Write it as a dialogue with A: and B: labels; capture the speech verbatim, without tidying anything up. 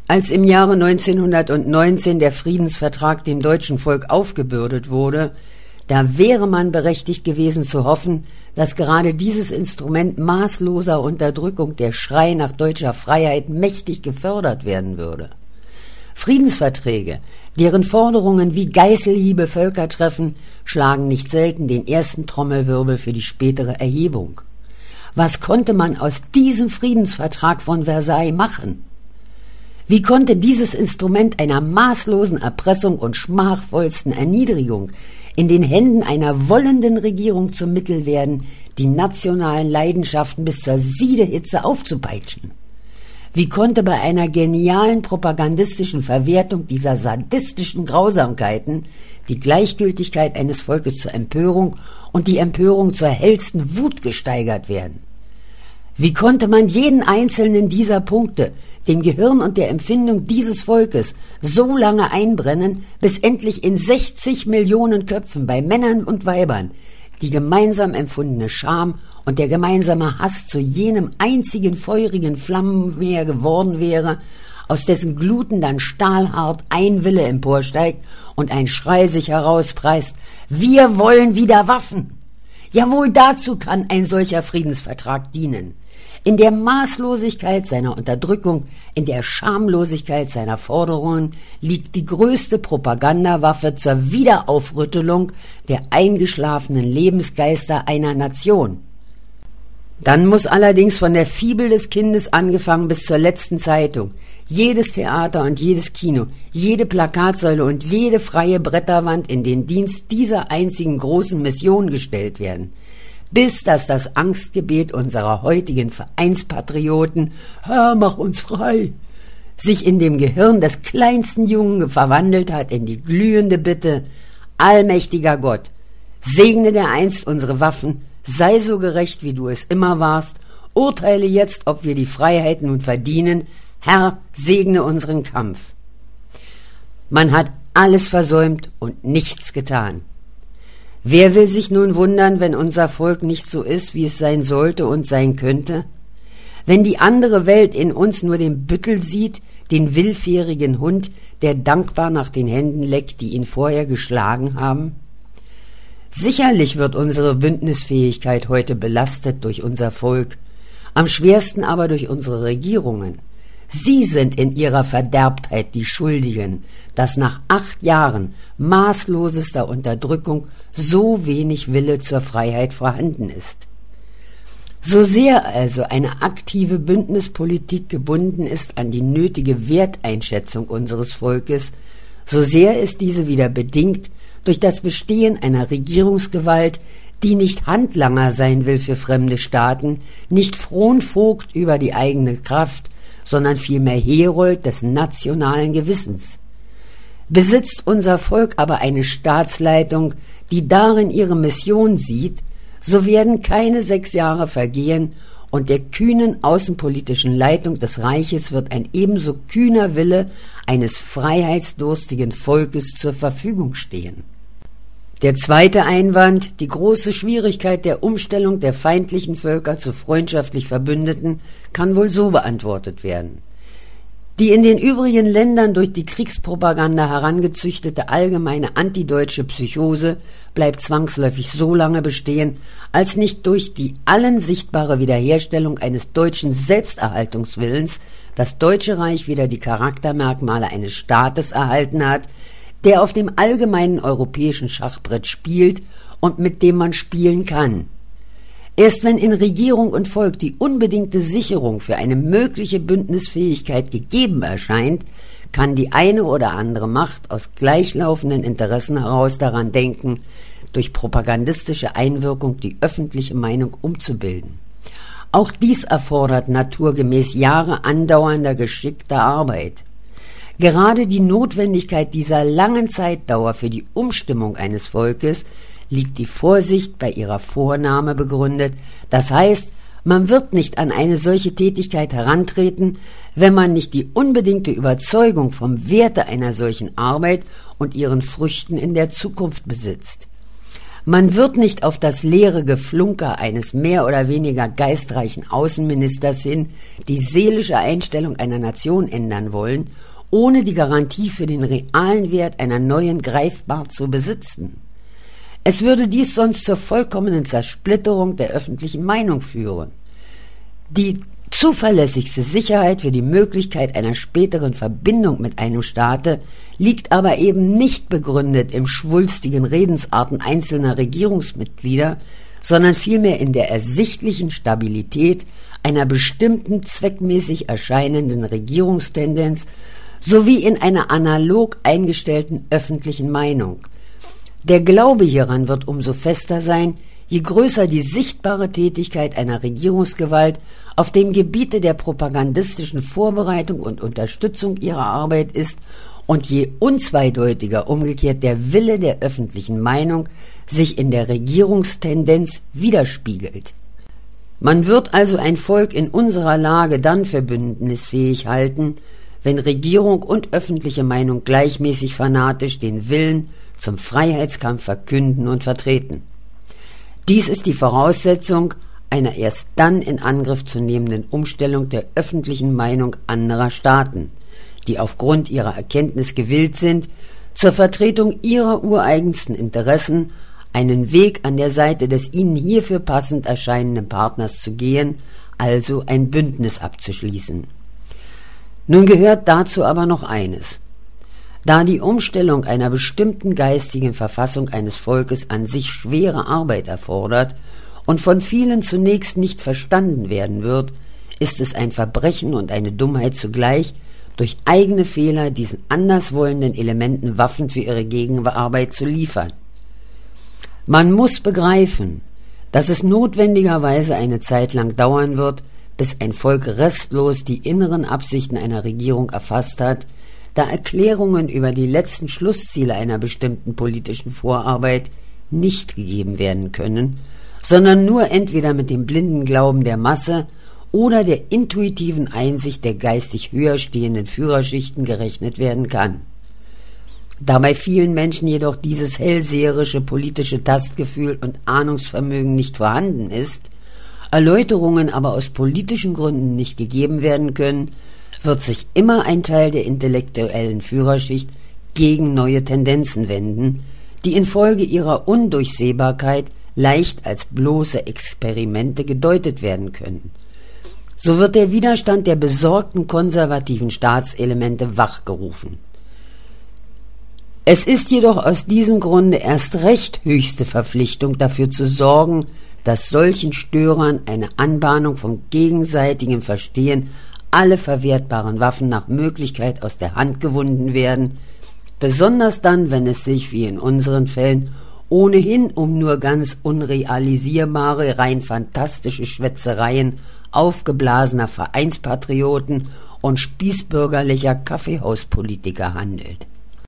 A: Als im Jahre neunzehnhundertneunzehn der Friedensvertrag dem deutschen Volk aufgebürdet wurde, da wäre man berechtigt gewesen zu hoffen, dass gerade dieses Instrument maßloser Unterdrückung, der Schrei nach deutscher Freiheit, mächtig gefördert werden würde. Friedensverträge, deren Forderungen wie Geißelhiebe Völker treffen, schlagen nicht selten den ersten Trommelwirbel für die spätere Erhebung. Was konnte man aus diesem Friedensvertrag von Versailles machen? Wie konnte dieses Instrument einer maßlosen Erpressung und schmachvollsten Erniedrigung in den Händen einer wollenden Regierung zum Mittel werden, die nationalen Leidenschaften bis zur Siedehitze aufzupeitschen? Wie konnte bei einer genialen propagandistischen Verwertung dieser sadistischen Grausamkeiten die Gleichgültigkeit eines Volkes zur Empörung und die Empörung zur hellsten Wut gesteigert werden? Wie konnte man jeden einzelnen dieser Punkte dem Gehirn und der Empfindung dieses Volkes so lange einbrennen, bis endlich in sechzig Millionen Köpfen bei Männern und Weibern die gemeinsam empfundene Scham und der gemeinsame Hass zu jenem einzigen feurigen Flammenmeer geworden wäre, aus dessen Gluten dann stahlhart ein Wille emporsteigt und ein Schrei sich herauspreist: Wir wollen wieder Waffen! Jawohl, dazu kann ein solcher Friedensvertrag dienen. In der Maßlosigkeit seiner Unterdrückung, in der Schamlosigkeit seiner Forderungen liegt die größte Propagandawaffe zur Wiederaufrüttelung der eingeschlafenen Lebensgeister einer Nation. Dann muss allerdings von der Fibel des Kindes angefangen bis zur letzten Zeitung, jedes Theater und jedes Kino, jede Plakatsäule und jede freie Bretterwand in den Dienst dieser einzigen großen Mission gestellt werden, bis dass das Angstgebet unserer heutigen Vereinspatrioten »Herr, mach uns frei« sich in dem Gehirn des kleinsten Jungen verwandelt hat in die glühende Bitte: Allmächtiger Gott, segne dereinst unsere Waffen, sei so gerecht, wie du es immer warst, urteile jetzt, ob wir die Freiheit nun verdienen, Herr, segne unseren Kampf. Man hat alles versäumt und nichts getan. Wer will sich nun wundern, wenn unser Volk nicht so ist, wie es sein sollte und sein könnte? Wenn die andere Welt in uns nur den Büttel sieht, den willfährigen Hund, der dankbar nach den Händen leckt, die ihn vorher geschlagen haben? Sicherlich wird unsere Bündnisfähigkeit heute belastet durch unser Volk, am schwersten aber durch unsere Regierungen. Sie sind in ihrer Verderbtheit die Schuldigen, dass nach acht Jahren maßlosester Unterdrückung so wenig Wille zur Freiheit vorhanden ist. So sehr also eine aktive Bündnispolitik gebunden ist an die nötige Werteinschätzung unseres Volkes, so sehr ist diese wieder bedingt durch das Bestehen einer Regierungsgewalt, die nicht Handlanger sein will für fremde Staaten, nicht Fronvogt über die eigene Kraft, sondern vielmehr Herold des nationalen Gewissens. Besitzt unser Volk aber eine Staatsleitung, die darin ihre Mission sieht, so werden keine sechs Jahre vergehen und der kühnen außenpolitischen Leitung des Reiches wird ein ebenso kühner Wille eines freiheitsdurstigen Volkes zur Verfügung stehen. Der zweite Einwand, die große Schwierigkeit der Umstellung der feindlichen Völker zu freundschaftlich Verbündeten, kann wohl so beantwortet werden. Die in den übrigen Ländern durch die Kriegspropaganda herangezüchtete allgemeine antideutsche Psychose bleibt zwangsläufig so lange bestehen, als nicht durch die allen sichtbare Wiederherstellung eines deutschen Selbsterhaltungswillens das Deutsche Reich wieder die Charaktermerkmale eines Staates erhalten hat, der auf dem allgemeinen europäischen Schachbrett spielt und mit dem man spielen kann. Erst wenn in Regierung und Volk die unbedingte Sicherung für eine mögliche Bündnisfähigkeit gegeben erscheint, kann die eine oder andere Macht aus gleichlaufenden Interessen heraus daran denken, durch propagandistische Einwirkung die öffentliche Meinung umzubilden. Auch dies erfordert naturgemäß Jahre andauernder geschickter Arbeit. Gerade die Notwendigkeit dieser langen Zeitdauer für die Umstimmung eines Volkes liegt die Vorsicht bei ihrer Vornahme begründet, das heißt, man wird nicht an eine solche Tätigkeit herantreten, wenn man nicht die unbedingte Überzeugung vom Werte einer solchen Arbeit und ihren Früchten in der Zukunft besitzt. Man wird nicht auf das leere Geflunker eines mehr oder weniger geistreichen Außenministers hin die seelische Einstellung einer Nation ändern wollen, ohne die Garantie für den realen Wert einer neuen greifbar zu besitzen. Es würde dies sonst zur vollkommenen Zersplitterung der öffentlichen Meinung führen. Die zuverlässigste Sicherheit für die Möglichkeit einer späteren Verbindung mit einem Staate liegt aber eben nicht begründet im schwulstigen Redensarten einzelner Regierungsmitglieder, sondern vielmehr in der ersichtlichen Stabilität einer bestimmten zweckmäßig erscheinenden Regierungstendenz sowie in einer analog eingestellten öffentlichen Meinung. Der Glaube hieran wird umso fester sein, je größer die sichtbare Tätigkeit einer Regierungsgewalt auf dem Gebiete der propagandistischen Vorbereitung und Unterstützung ihrer Arbeit ist und je unzweideutiger umgekehrt der Wille der öffentlichen Meinung sich in der Regierungstendenz widerspiegelt. Man wird also ein Volk in unserer Lage dann für bündnisfähig halten, wenn Regierung und öffentliche Meinung gleichmäßig fanatisch den Willen zum Freiheitskampf verkünden und vertreten. Dies ist die Voraussetzung einer erst dann in Angriff zu nehmenden Umstellung der öffentlichen Meinung anderer Staaten, die aufgrund ihrer Erkenntnis gewillt sind, zur Vertretung ihrer ureigensten Interessen einen Weg an der Seite des ihnen hierfür passend erscheinenden Partners zu gehen, also ein Bündnis abzuschließen. Nun gehört dazu aber noch eines. Da die Umstellung einer bestimmten geistigen Verfassung eines Volkes an sich schwere Arbeit erfordert und von vielen zunächst nicht verstanden werden wird, ist es ein Verbrechen und eine Dummheit zugleich, durch eigene Fehler diesen anderswollenden Elementen Waffen für ihre Gegenarbeit zu liefern. Man muss begreifen, dass es notwendigerweise eine Zeit lang dauern wird, bis ein Volk restlos die inneren Absichten einer Regierung erfasst hat, da Erklärungen über die letzten Schlussziele einer bestimmten politischen Vorarbeit nicht gegeben werden können, sondern nur entweder mit dem blinden Glauben der Masse oder der intuitiven Einsicht der geistig höher stehenden Führerschichten gerechnet werden kann. Da bei vielen Menschen jedoch dieses hellseherische politische Tastgefühl und Ahnungsvermögen nicht vorhanden ist, Erläuterungen aber aus politischen Gründen nicht gegeben werden können, wird sich immer ein Teil der intellektuellen Führerschicht gegen neue Tendenzen wenden, die infolge ihrer Undurchsehbarkeit leicht als bloße Experimente gedeutet werden können. So wird der Widerstand der besorgten konservativen Staatselemente wachgerufen. Es ist jedoch aus diesem Grunde erst recht höchste Verpflichtung, dafür zu sorgen, dass solchen Störern eine Anbahnung von gegenseitigem Verstehen alle verwertbaren Waffen nach Möglichkeit aus der Hand gewunden werden, besonders dann, wenn es sich, wie in unseren Fällen, ohnehin um nur ganz unrealisierbare, rein fantastische Schwätzereien aufgeblasener Vereinspatrioten und spießbürgerlicher Kaffeehauspolitiker handelt.